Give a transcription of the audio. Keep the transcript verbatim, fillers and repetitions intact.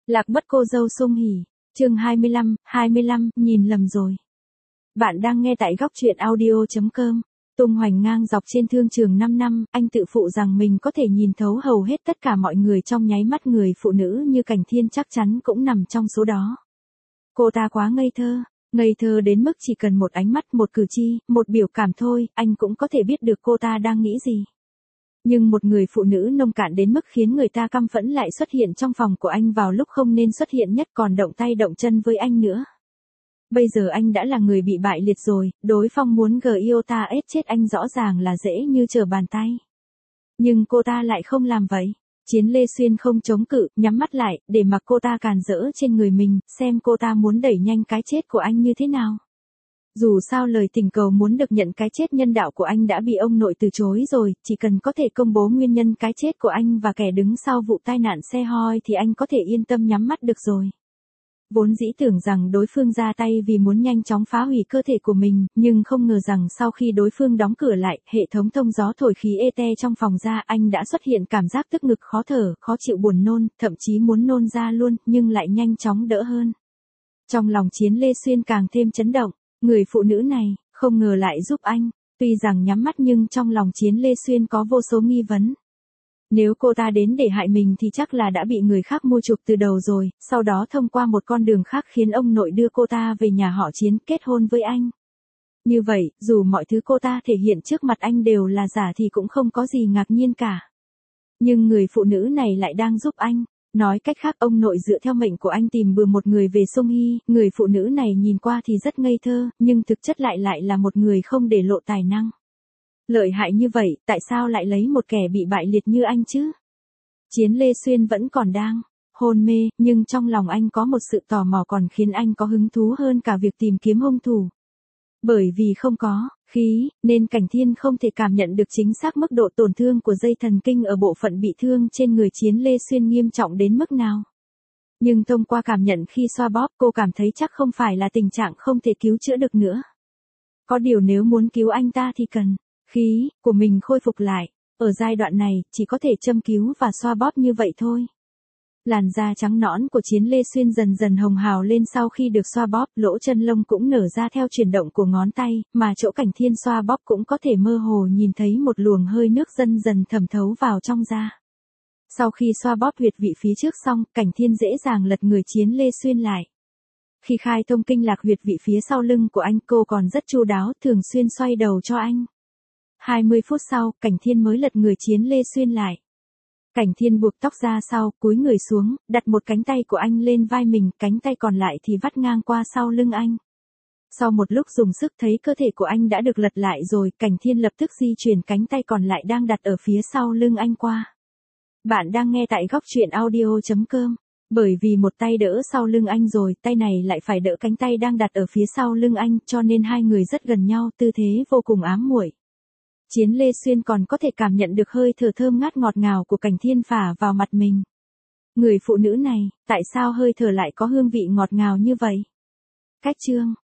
Lạc mất cô dâu Sung Hỉ. Chương hai mươi lăm, hai mươi lăm, nhìn lầm rồi. Bạn đang nghe tại góc truyện audio chấm com. Tung hoành ngang dọc trên thương trường năm năm, anh tự phụ rằng mình có thể nhìn thấu hầu hết tất cả mọi người trong nháy mắt. Người phụ nữ như Cảnh Thiên chắc chắn cũng nằm trong số đó. Cô ta quá ngây thơ, ngây thơ đến mức chỉ cần một ánh mắt, một cử chỉ, một biểu cảm thôi, anh cũng có thể biết được cô ta đang nghĩ gì. Nhưng một người phụ nữ nông cạn đến mức khiến người ta căm phẫn lại xuất hiện trong phòng của anh vào lúc không nên xuất hiện nhất, còn động tay động chân với anh nữa. Bây giờ anh đã là người bị bại liệt rồi, đối phương muốn Giota ép chết anh rõ ràng là dễ như trở bàn tay. Nhưng cô ta lại không làm vậy. Chiến Lê Xuyên không chống cự, nhắm mắt lại, để mặc cô ta càn rỡ trên người mình, xem cô ta muốn đẩy nhanh cái chết của anh như thế nào. Dù sao lời tình cầu muốn được nhận cái chết nhân đạo của anh đã bị ông nội từ chối rồi, chỉ cần có thể công bố nguyên nhân cái chết của anh và kẻ đứng sau vụ tai nạn xe hoi thì anh có thể yên tâm nhắm mắt được rồi. Vốn dĩ tưởng rằng đối phương ra tay vì muốn nhanh chóng phá hủy cơ thể của mình, nhưng không ngờ rằng sau khi đối phương đóng cửa lại, hệ thống thông gió thổi khí ete trong phòng ra, anh đã xuất hiện cảm giác tức ngực khó thở, khó chịu buồn nôn, thậm chí muốn nôn ra luôn, nhưng lại nhanh chóng đỡ hơn. Trong lòng Chiến Lê Xuyên càng thêm chấn động, người phụ nữ này, không ngờ lại giúp anh, tuy rằng nhắm mắt nhưng trong lòng Chiến Lê Xuyên có vô số nghi vấn. Nếu cô ta đến để hại mình thì chắc là đã bị người khác mua chuộc từ đầu rồi, sau đó thông qua một con đường khác khiến ông nội đưa cô ta về nhà họ Chiến kết hôn với anh. Như vậy, dù mọi thứ cô ta thể hiện trước mặt anh đều là giả thì cũng không có gì ngạc nhiên cả. Nhưng người phụ nữ này lại đang giúp anh. Nói cách khác, ông nội dựa theo mệnh của anh tìm bừa một người về Sung Hy, người phụ nữ này nhìn qua thì rất ngây thơ, nhưng thực chất lại lại là một người không để lộ tài năng. Lợi hại như vậy, tại sao lại lấy một kẻ bị bại liệt như anh chứ? Chiến Lê Xuyên vẫn còn đang hôn mê, nhưng trong lòng anh có một sự tò mò còn khiến anh có hứng thú hơn cả việc tìm kiếm hung thủ. Bởi vì không có khí, nên Cảnh Thiên không thể cảm nhận được chính xác mức độ tổn thương của dây thần kinh ở bộ phận bị thương trên người Chiến Lê Xuyên nghiêm trọng đến mức nào. Nhưng thông qua cảm nhận khi xoa bóp, cô cảm thấy chắc không phải là tình trạng không thể cứu chữa được nữa. Có điều nếu muốn cứu anh ta thì cần khí của mình khôi phục lại. Ở giai đoạn này, chỉ có thể châm cứu và xoa bóp như vậy thôi. Làn da trắng nõn của Chiến Lê Xuyên dần dần hồng hào lên sau khi được xoa bóp, lỗ chân lông cũng nở ra theo chuyển động của ngón tay, mà chỗ Cảnh Thiên xoa bóp cũng có thể mơ hồ nhìn thấy một luồng hơi nước dần dần thẩm thấu vào trong da. Sau khi xoa bóp huyệt vị phía trước xong, Cảnh Thiên dễ dàng lật người Chiến Lê Xuyên lại. Khi khai thông kinh lạc huyệt vị phía sau lưng của anh, cô còn rất chu đáo, thường xuyên xoay đầu cho anh. hai mươi phút sau, Cảnh Thiên mới lật người Chiến Lê Xuyên lại. Cảnh Thiên buộc tóc ra sau, cúi người xuống, đặt một cánh tay của anh lên vai mình, cánh tay còn lại thì vắt ngang qua sau lưng anh. Sau một lúc dùng sức thấy cơ thể của anh đã được lật lại rồi, Cảnh Thiên lập tức di chuyển cánh tay còn lại đang đặt ở phía sau lưng anh qua. Bạn đang nghe tại góc truyện audio chấm com. Bởi vì một tay đỡ sau lưng anh rồi, tay này lại phải đỡ cánh tay đang đặt ở phía sau lưng anh, cho nên hai người rất gần nhau, tư thế vô cùng ám muội. Chiến Lê Xuyên còn có thể cảm nhận được hơi thở thơm ngát ngọt ngào của Cảnh Thiên phả vào mặt mình. Người phụ nữ này, tại sao hơi thở lại có hương vị ngọt ngào như vậy? Cách chương